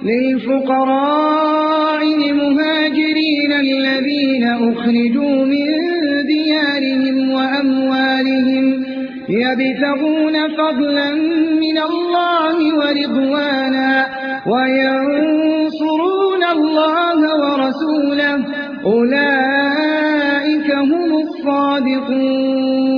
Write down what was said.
للفقراء المهاجرين الذين أخرجوا من ديارهم وأموالهم يبتغون فضلا من الله ورضوانا وينصرون الله ورسوله أولئك هم الصادقون.